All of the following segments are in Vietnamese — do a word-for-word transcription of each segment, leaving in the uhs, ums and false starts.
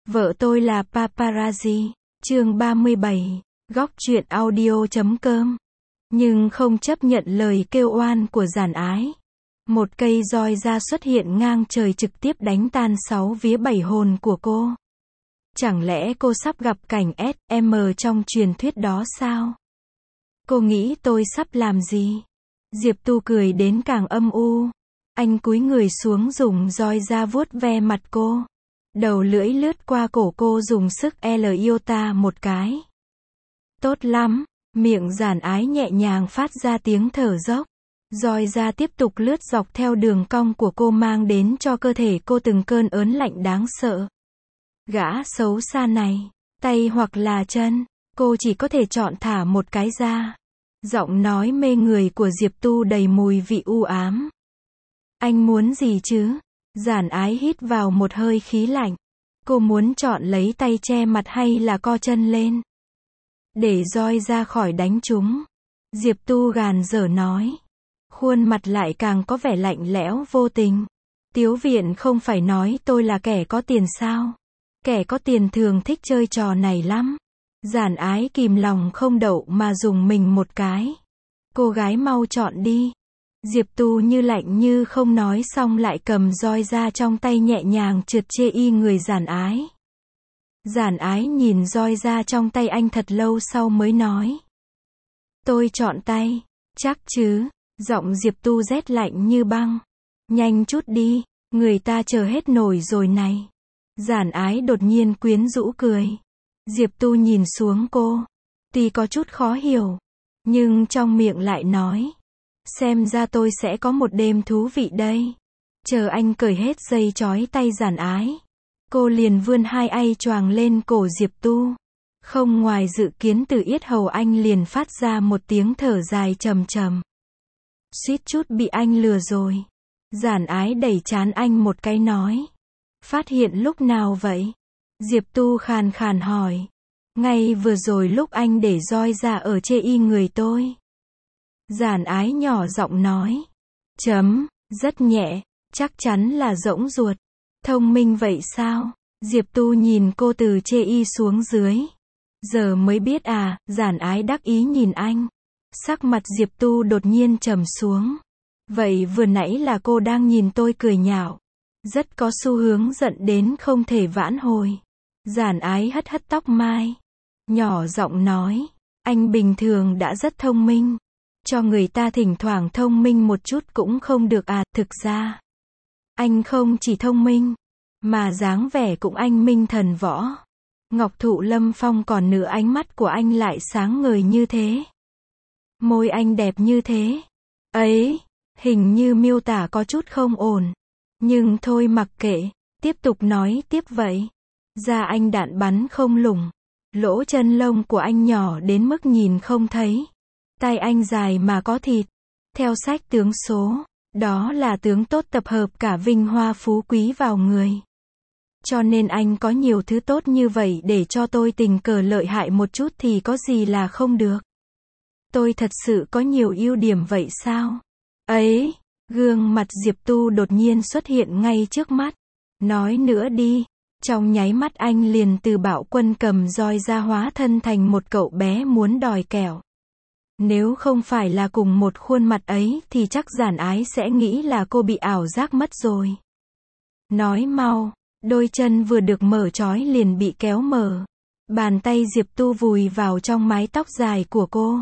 Vợ tôi là paparazzi. Chương ba mươi bảy. Góc truyện audio chấm com. Nhưng không chấp nhận lời kêu oan của Giản Ái. Một cây roi da xuất hiện ngang trời trực tiếp đánh tan sáu vía bảy hồn của cô. Chẳng lẽ cô sắp gặp cảnh ét em trong truyền thuyết đó sao? Cô nghĩ tôi sắp làm gì? Diệp Tu cười đến càng âm u. Anh cúi người xuống dùng roi da vuốt ve mặt cô. Đầu lưỡi lướt qua cổ cô dùng sức L iota một cái. Tốt lắm, miệng Giản Ái nhẹ nhàng phát ra tiếng thở dốc. Roi da tiếp tục lướt dọc theo đường cong của cô mang đến cho cơ thể cô từng cơn ớn lạnh đáng sợ. Gã xấu xa này, tay hoặc là chân, cô chỉ có thể chọn thả một cái ra. Giọng nói mê người của Diệp Tu đầy mùi vị u ám. Anh muốn gì chứ? Giản Ái hít vào một hơi khí lạnh. Cô muốn chọn lấy tay che mặt hay là co chân lên để roi ra khỏi đánh chúng. Diệp Tu gàn dở nói. Khuôn mặt lại càng có vẻ lạnh lẽo vô tình. Tiếu Viện không phải nói tôi là kẻ có tiền sao? Kẻ có tiền thường thích chơi trò này lắm. Giản Ái kìm lòng không đậu mà dùng mình một cái. Cô gái mau chọn đi. Diệp Tu như lạnh như không nói xong lại cầm roi ra trong tay nhẹ nhàng trượt chê y người Giản Ái. Giản Ái nhìn roi ra trong tay anh thật lâu sau mới nói. Tôi chọn tay. Chắc chứ? Giọng Diệp Tu rét lạnh như băng. Nhanh chút đi, người ta chờ hết nổi rồi này. Giản Ái đột nhiên quyến rũ cười. Diệp Tu nhìn xuống cô. Tuy có chút khó hiểu, nhưng trong miệng lại nói. Xem ra tôi sẽ có một đêm thú vị đây. Chờ anh cởi hết dây trói tay Giản Ái. Cô liền vươn hai tay choàng lên cổ Diệp Tu. Không ngoài dự kiến từ yết hầu anh liền phát ra một tiếng thở dài trầm trầm. Suýt chút bị anh lừa rồi. Giản Ái đẩy trán anh một cái nói. Phát hiện lúc nào vậy? Diệp Tu khàn khàn hỏi. Ngay vừa rồi lúc anh để roi ra ở chê y người tôi. Giản Ái nhỏ giọng nói. Chấm, rất nhẹ, chắc chắn là rỗng ruột. Thông minh vậy sao? Diệp Tu nhìn cô từ chê y xuống dưới. Giờ mới biết à? Giản Ái đắc ý nhìn anh. Sắc mặt Diệp Tu đột nhiên trầm xuống. Vậy vừa nãy là cô đang nhìn tôi cười nhạo. Rất có xu hướng giận đến không thể vãn hồi. Giản Ái hất hất tóc mai. Nhỏ giọng nói. Anh bình thường đã rất thông minh. Cho người ta thỉnh thoảng thông minh một chút cũng không được à? Thực ra, anh không chỉ thông minh, mà dáng vẻ cũng anh minh thần võ. Ngọc Thụ Lâm Phong còn nửa ánh mắt của anh lại sáng ngời như thế. Môi anh đẹp như thế. Ấy, hình như miêu tả có chút không ổn. Nhưng thôi mặc kệ, tiếp tục nói tiếp vậy. Da anh đạn bắn không lủng. Lỗ chân lông của anh nhỏ đến mức nhìn không thấy. Tay anh dài mà có thịt. Theo sách tướng số, đó là tướng tốt tập hợp cả vinh hoa phú quý vào người. Cho nên anh có nhiều thứ tốt như vậy để cho tôi tình cờ lợi hại một chút thì có gì là không được. Tôi thật sự có nhiều ưu điểm vậy sao? Ấy, gương mặt Diệp Tu đột nhiên xuất hiện ngay trước mắt. Nói nữa đi. Trong nháy mắt anh liền từ bạo quân cầm roi ra hóa thân thành một cậu bé muốn đòi kẹo. Nếu không phải là cùng một khuôn mặt ấy thì chắc Giản Ái sẽ nghĩ là cô bị ảo giác mất rồi. Nói mau, đôi chân vừa được mở trói liền bị kéo mở. Bàn tay Diệp Tu vùi vào trong mái tóc dài của cô.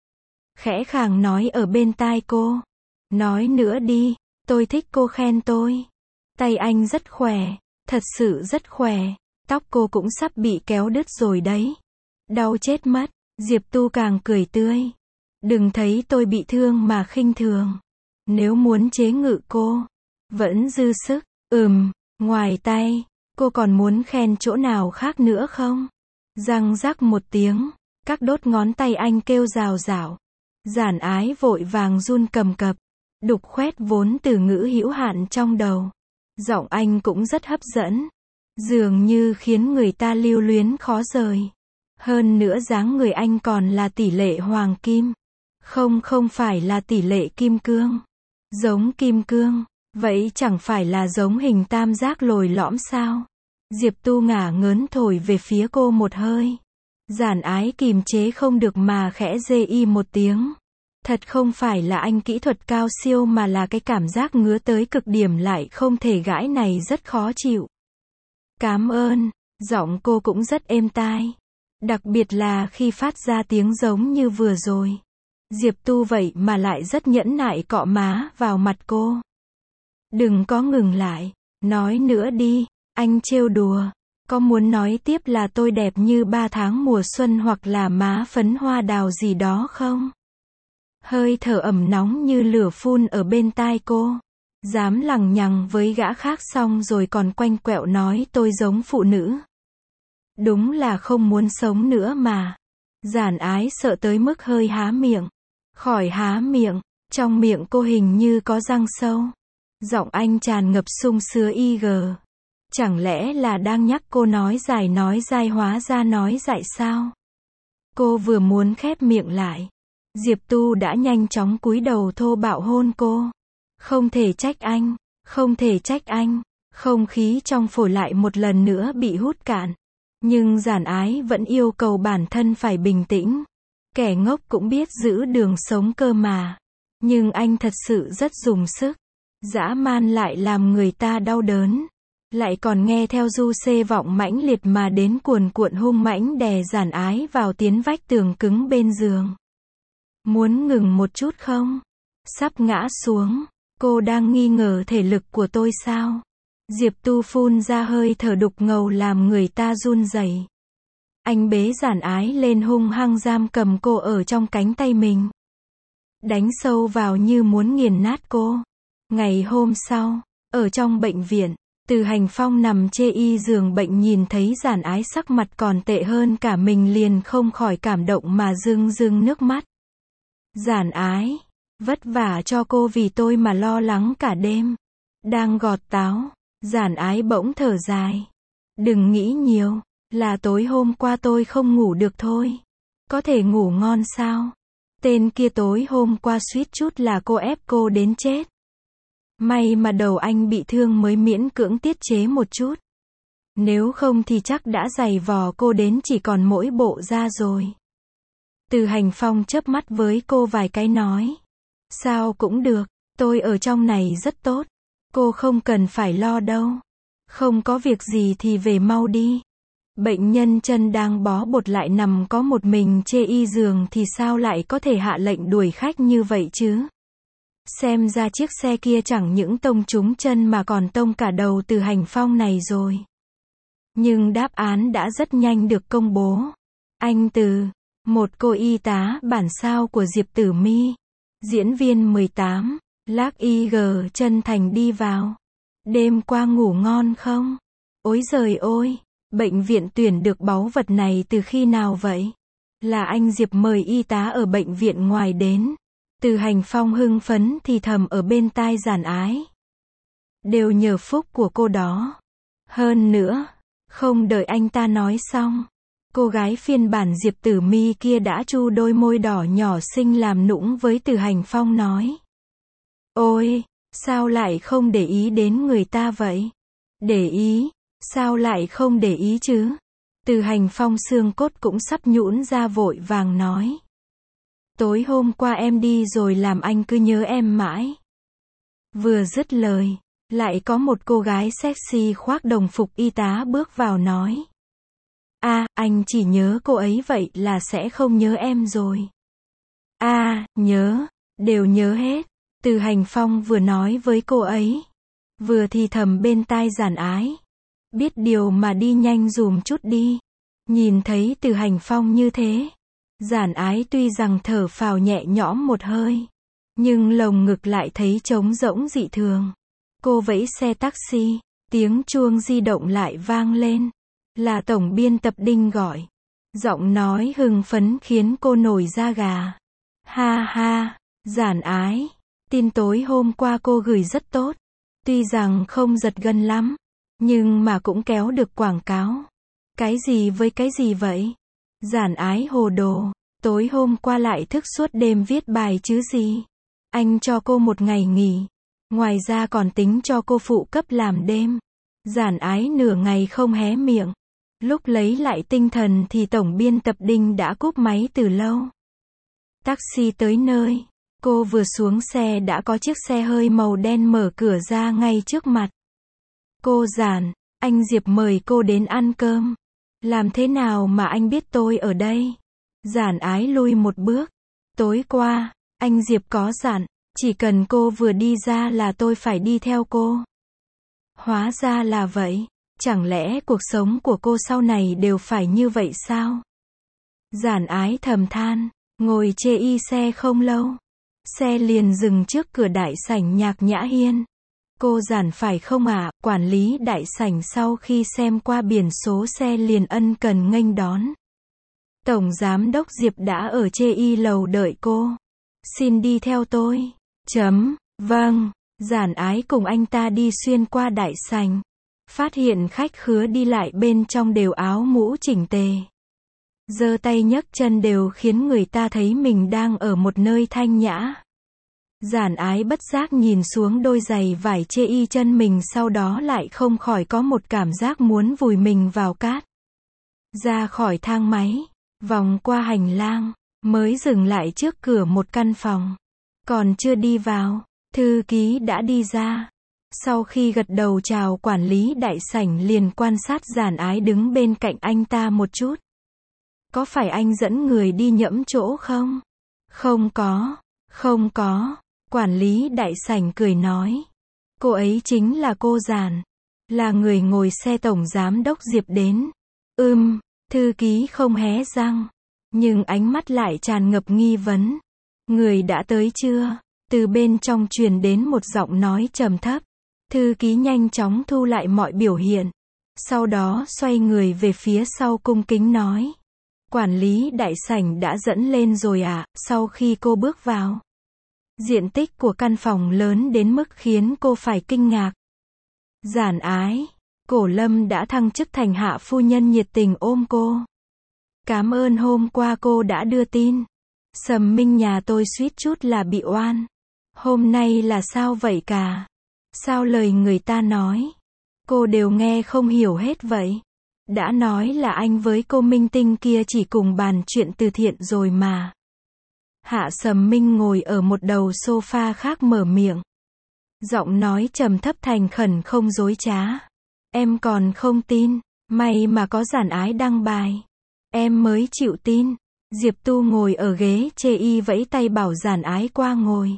Khẽ khàng nói ở bên tai cô. Nói nữa đi, tôi thích cô khen tôi. Tay anh rất khỏe, thật sự rất khỏe. Tóc cô cũng sắp bị kéo đứt rồi đấy. Đau chết mất. Diệp Tu càng cười tươi. Đừng thấy tôi bị thương mà khinh thường. Nếu muốn chế ngự cô, vẫn dư sức. Ừm, ngoài tay, cô còn muốn khen chỗ nào khác nữa không? Răng rắc một tiếng, các đốt ngón tay anh kêu rào rào. Giản Ái vội vàng run cầm cập. Đục khoét vốn từ ngữ hữu hạn trong đầu. Giọng anh cũng rất hấp dẫn. Dường như khiến người ta lưu luyến khó rời. Hơn nữa dáng người anh còn là tỷ lệ hoàng kim. Không không phải là tỷ lệ kim cương. Giống kim cương. Vậy chẳng phải là giống hình tam giác lồi lõm sao? Diệp Tu ngả ngớn thổi về phía cô một hơi. Giản Ái kìm chế không được mà khẽ rê y một tiếng. Thật không phải là anh kỹ thuật cao siêu mà là cái cảm giác ngứa tới cực điểm lại không thể gãi này rất khó chịu. Cám ơn, giọng cô cũng rất êm tai. Đặc biệt là khi phát ra tiếng giống như vừa rồi. Diệp Tu vậy mà lại rất nhẫn nại cọ má vào mặt cô. Đừng có ngừng lại, nói nữa đi, anh trêu đùa. Có muốn nói tiếp là tôi đẹp như ba tháng mùa xuân hoặc là má phấn hoa đào gì đó không? Hơi thở ẩm nóng như lửa phun ở bên tai cô. Dám lằng nhằng với gã khác xong rồi còn quanh quẹo nói tôi giống phụ nữ. Đúng là không muốn sống nữa mà. Giản Ái sợ tới mức hơi há miệng. Khỏi há miệng, trong miệng cô hình như có răng sâu. Giọng anh tràn ngập sung sứa y gờ. Chẳng lẽ là đang nhắc cô nói dài nói dai hóa ra nói dại sao? Cô vừa muốn khép miệng lại. Diệp Tu đã nhanh chóng cúi đầu thô bạo hôn cô. Không thể trách anh, không thể trách anh. Không khí trong phổi lại một lần nữa bị hút cạn. Nhưng Giản Ái vẫn yêu cầu bản thân phải bình tĩnh. Kẻ ngốc cũng biết giữ đường sống cơ mà. Nhưng anh thật sự rất dùng sức. Dã man lại làm người ta đau đớn. Lại còn nghe theo du xê vọng mãnh liệt mà đến cuồn cuộn hung mãnh đè Giản Ái vào tiến vách tường cứng bên giường. Muốn ngừng một chút không? Sắp ngã xuống. Cô đang nghi ngờ thể lực của tôi sao? Diệp Tu phun ra hơi thở đục ngầu làm người ta run rẩy. Anh bế Giản Ái lên hung hăng giam cầm cô ở trong cánh tay mình. Đánh sâu vào như muốn nghiền nát cô. Ngày hôm sau, ở trong bệnh viện, Từ Hành Phong nằm chê y giường bệnh nhìn thấy Giản Ái sắc mặt còn tệ hơn cả mình liền không khỏi cảm động mà rưng rưng nước mắt. Giản Ái, vất vả cho cô vì tôi mà lo lắng cả đêm. Đang gọt táo, Giản Ái bỗng thở dài. Đừng nghĩ nhiều, là tối hôm qua tôi không ngủ được thôi. Có thể ngủ ngon sao? Tên kia tối hôm qua suýt chút là cô ép cô đến chết. May mà đầu anh bị thương mới miễn cưỡng tiết chế một chút. Nếu không thì chắc đã giày vò cô đến chỉ còn mỗi bộ da rồi. Từ Hành Phong chớp mắt với cô vài cái nói. Sao cũng được, tôi ở trong này rất tốt. Cô không cần phải lo đâu. Không có việc gì thì về mau đi. Bệnh nhân chân đang bó bột lại nằm có một mình chê y giường thì sao lại có thể hạ lệnh đuổi khách như vậy chứ? Xem ra chiếc xe kia chẳng những tông trúng chân mà còn tông cả đầu Từ Hành Phong này rồi. Nhưng đáp án đã rất nhanh được công bố. Anh Từ, một cô y tá bản sao của Diệp Tử My. Diễn viên mười tám, Lác y gờ chân thành đi vào. Đêm qua ngủ ngon không? Ối giời ôi, bệnh viện tuyển được báu vật này từ khi nào vậy? Là anh Diệp mời y tá ở bệnh viện ngoài đến. Từ Hành Phong hưng phấn thì thầm ở bên tai Giản Ái. Đều nhờ phúc của cô đó. Hơn nữa, không đợi anh ta nói xong. Cô gái phiên bản Diệp Tử My kia đã chu đôi môi đỏ nhỏ xinh làm nũng với Từ Hành Phong nói. Ôi, sao lại không để ý đến người ta vậy? Để ý, sao lại không để ý chứ? Từ Hành Phong xương cốt cũng sắp nhũn ra vội vàng nói. Tối hôm qua em đi rồi làm anh cứ nhớ em mãi. Vừa dứt lời, lại có một cô gái sexy khoác đồng phục y tá bước vào nói. À, anh chỉ nhớ cô ấy vậy là sẽ không nhớ em rồi. À, nhớ, đều nhớ hết. Từ Hành Phong vừa nói với cô ấy, vừa thì thầm bên tai Giản Ái. Biết điều mà đi nhanh dùm chút đi. Nhìn thấy Từ Hành Phong như thế, Giản Ái tuy rằng thở phào nhẹ nhõm một hơi, nhưng lồng ngực lại thấy trống rỗng dị thường. Cô vẫy xe taxi, tiếng chuông di động lại vang lên. Là tổng biên tập Đinh gọi. Giọng nói hưng phấn khiến cô nổi da gà. Ha ha, Giản Ái, tin tối hôm qua cô gửi rất tốt. Tuy rằng không giật gân lắm, nhưng mà cũng kéo được quảng cáo. Cái gì với cái gì vậy? Giản Ái hồ đồ, tối hôm qua lại thức suốt đêm viết bài chứ gì. Anh cho cô một ngày nghỉ, ngoài ra còn tính cho cô phụ cấp làm đêm. Giản Ái nửa ngày không hé miệng. Lúc lấy lại tinh thần thì tổng biên tập Đinh đã cúp máy từ lâu. Taxi tới nơi. Cô vừa xuống xe đã có chiếc xe hơi màu đen mở cửa ra ngay trước mặt. Cô Giản, anh Diệp mời cô đến ăn cơm. Làm thế nào mà anh biết tôi ở đây? Giản Ái lui một bước. Tối qua, anh Diệp có dặn, chỉ cần cô vừa đi ra là tôi phải đi theo cô. Hóa ra là vậy. Chẳng lẽ cuộc sống của cô sau này đều phải như vậy sao? Giản Ái thầm than, ngồi chê y xe không lâu. Xe liền dừng trước cửa đại sảnh Nhạc Nhã Hiên. Cô Giản phải không ạ? Quản lý đại sảnh sau khi xem qua biển số xe liền ân cần nghênh đón. Tổng giám đốc Diệp đã ở chê y lầu đợi cô. Xin đi theo tôi. Chấm, vâng. Giản Ái cùng anh ta đi xuyên qua đại sảnh. Phát hiện khách khứa đi lại bên trong đều áo mũ chỉnh tề. Giơ tay nhấc chân đều khiến người ta thấy mình đang ở một nơi thanh nhã. Giản Ái bất giác nhìn xuống đôi giày vải chê y chân mình, sau đó lại không khỏi có một cảm giác muốn vùi mình vào cát. Ra khỏi thang máy, vòng qua hành lang, mới dừng lại trước cửa một căn phòng. Còn chưa đi vào, thư ký đã đi ra. Sau khi gật đầu chào quản lý đại sảnh liền quan sát Giản Ái đứng bên cạnh anh ta một chút. Có phải anh dẫn người đi nhẫm chỗ không? Không có, không có. Quản lý đại sảnh cười nói. Cô ấy chính là cô Giản. Là người ngồi xe tổng giám đốc Diệp đến. Ừm, thư ký không hé răng. Nhưng ánh mắt lại tràn ngập nghi vấn. Người đã tới chưa? Từ bên trong truyền đến một giọng nói trầm thấp. Thư ký nhanh chóng thu lại mọi biểu hiện. Sau đó xoay người về phía sau cung kính nói. Quản lý đại sảnh đã dẫn lên rồi ạ. Sau khi cô bước vào, diện tích của căn phòng lớn đến mức khiến cô phải kinh ngạc. Giản Ái, Cổ Lâm đã thăng chức thành hạ phu nhân nhiệt tình ôm cô. Cảm ơn hôm qua cô đã đưa tin. Sầm Minh nhà tôi suýt chút là bị oan. Hôm nay là sao vậy cả? Sao lời người ta nói, cô đều nghe không hiểu hết vậy? Đã nói là anh với cô Minh Tinh kia chỉ cùng bàn chuyện từ thiện rồi mà. Hạ Sầm Minh ngồi ở một đầu sofa khác mở miệng. Giọng nói trầm thấp thành khẩn không dối trá. Em còn không tin, may mà có Giản Ái đăng bài. Em mới chịu tin. Diệp Tu ngồi ở ghế chê y vẫy tay bảo Giản Ái qua ngồi.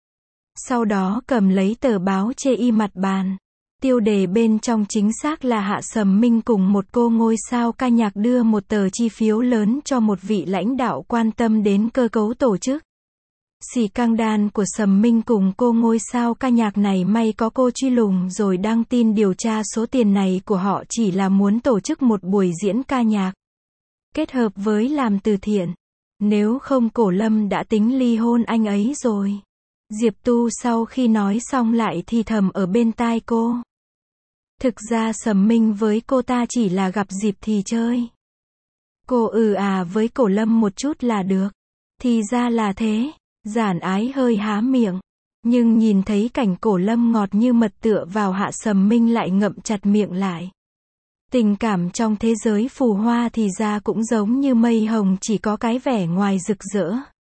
Sau đó cầm lấy tờ báo chê y mặt bàn. Tiêu đề bên trong chính xác là Hạ Sầm Minh cùng một cô ngôi sao ca nhạc đưa một tờ chi phiếu lớn cho một vị lãnh đạo quan tâm đến cơ cấu tổ chức. Xì căng đan của Sầm Minh cùng cô ngôi sao ca nhạc này may có cô truy lùng rồi đăng tin điều tra số tiền này của họ chỉ là muốn tổ chức một buổi diễn ca nhạc. Kết hợp với làm từ thiện. Nếu không Cổ Lâm đã tính ly hôn anh ấy rồi. Diệp Tu sau khi nói xong lại thì thầm ở bên tai cô. Thực ra Sầm Minh với cô ta chỉ là gặp dịp thì chơi. Cô ừ à với Cổ Lâm một chút là được. Thì ra là thế. Giản Ái hơi há miệng. Nhưng nhìn thấy cảnh Cổ Lâm ngọt như mật tựa vào Hạ Sầm Minh lại ngậm chặt miệng lại. Tình cảm trong thế giới phù hoa thì ra cũng giống như mây hồng, chỉ có cái vẻ ngoài rực rỡ.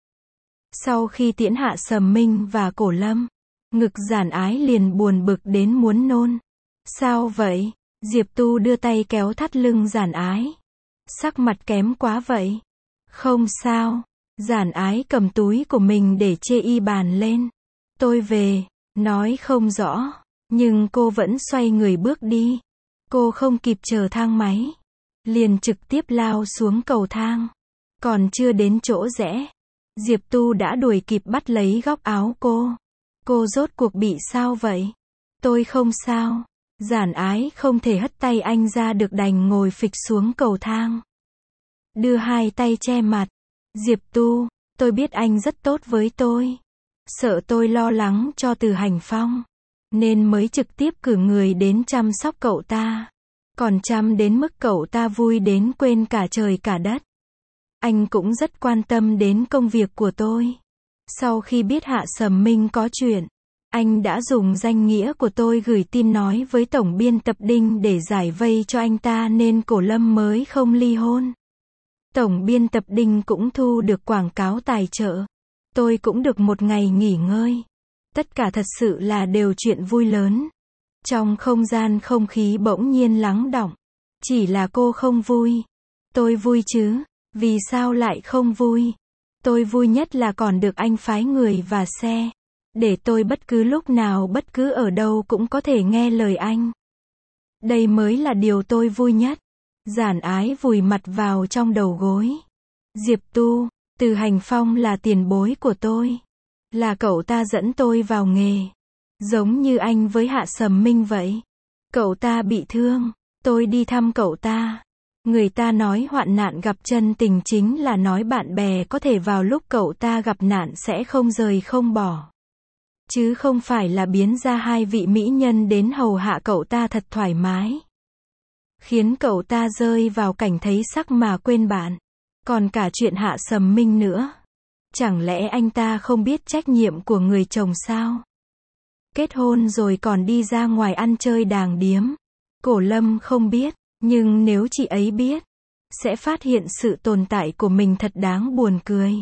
Sau khi tiễn Hạ Sầm Minh và Cổ Lâm, ngực Giản Ái liền buồn bực đến muốn nôn. Sao vậy? Diệp Tu đưa tay kéo thắt lưng Giản Ái. Sắc mặt kém quá vậy. Không sao. Giản Ái cầm túi của mình để chê y bàn lên. Tôi về. Nói không rõ. Nhưng cô vẫn xoay người bước đi. Cô không kịp chờ thang máy. Liền trực tiếp lao xuống cầu thang. Còn chưa đến chỗ rẽ. Diệp Tu đã đuổi kịp bắt lấy góc áo cô. Cô rốt cuộc bị sao vậy? Tôi không sao. Giản Ái không thể hất tay anh ra được đành ngồi phịch xuống cầu thang. Đưa hai tay che mặt. Diệp Tu, tôi biết anh rất tốt với tôi. Sợ tôi lo lắng cho Từ Hành Phong. Nên mới trực tiếp cử người đến chăm sóc cậu ta. Còn chăm đến mức cậu ta vui đến quên cả trời cả đất. Anh cũng rất quan tâm đến công việc của tôi. Sau khi biết Hạ Sầm Minh có chuyện, Anh đã dùng danh nghĩa của tôi gửi tin nói với tổng biên tập Đinh để giải vây cho anh ta nên Cổ Lâm mới không ly hôn. Tổng biên tập Đinh cũng thu được quảng cáo tài trợ. Tôi cũng được một ngày nghỉ ngơi. Tất cả thật sự là đều chuyện vui lớn. Trong không gian không khí bỗng nhiên lắng đọng. Chỉ là cô không vui. Tôi vui chứ. Vì sao lại không vui? Tôi vui nhất là còn được anh phái người và xe. Để tôi bất cứ lúc nào bất cứ ở đâu cũng có thể nghe lời anh. Đây mới là điều tôi vui nhất. Giản Ái vùi mặt vào trong đầu gối. Diệp Tu, Từ Hành Phong là tiền bối của tôi. Là cậu ta dẫn tôi vào nghề. Giống như anh với Hạ Sầm Minh vậy. Cậu ta bị thương. Tôi đi thăm cậu ta. Người ta nói hoạn nạn gặp chân tình chính là nói bạn bè có thể vào lúc cậu ta gặp nạn sẽ không rời không bỏ. Chứ không phải là biến ra hai vị mỹ nhân đến hầu hạ cậu ta thật thoải mái. Khiến cậu ta rơi vào cảnh thấy sắc mà quên bạn. Còn cả chuyện Hạ Sầm Minh nữa. Chẳng lẽ anh ta không biết trách nhiệm của người chồng sao? Kết hôn rồi còn đi ra ngoài ăn chơi đàng điếm. Cổ Lâm không biết, nhưng nếu chị ấy biết, sẽ phát hiện sự tồn tại của mình thật đáng buồn cười.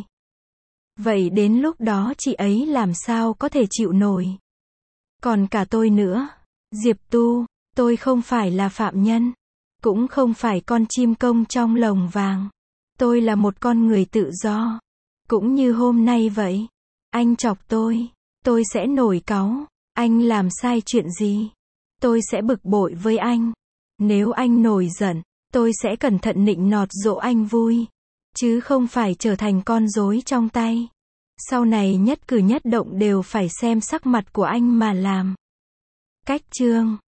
Vậy đến lúc đó chị ấy làm sao có thể chịu nổi? Còn cả tôi nữa. Diệp Tu, tôi không phải là phạm nhân. Cũng không phải con chim công trong lồng vàng. Tôi là một con người tự do. Cũng như hôm nay vậy. Anh chọc tôi. Tôi sẽ nổi cáu. Anh làm sai chuyện gì? Tôi sẽ bực bội với anh. Nếu anh nổi giận, tôi sẽ cẩn thận nịnh nọt dỗ anh vui. Chứ không phải trở thành con rối trong tay. Sau này nhất cử nhất động đều phải xem sắc mặt của anh mà làm. Cách chương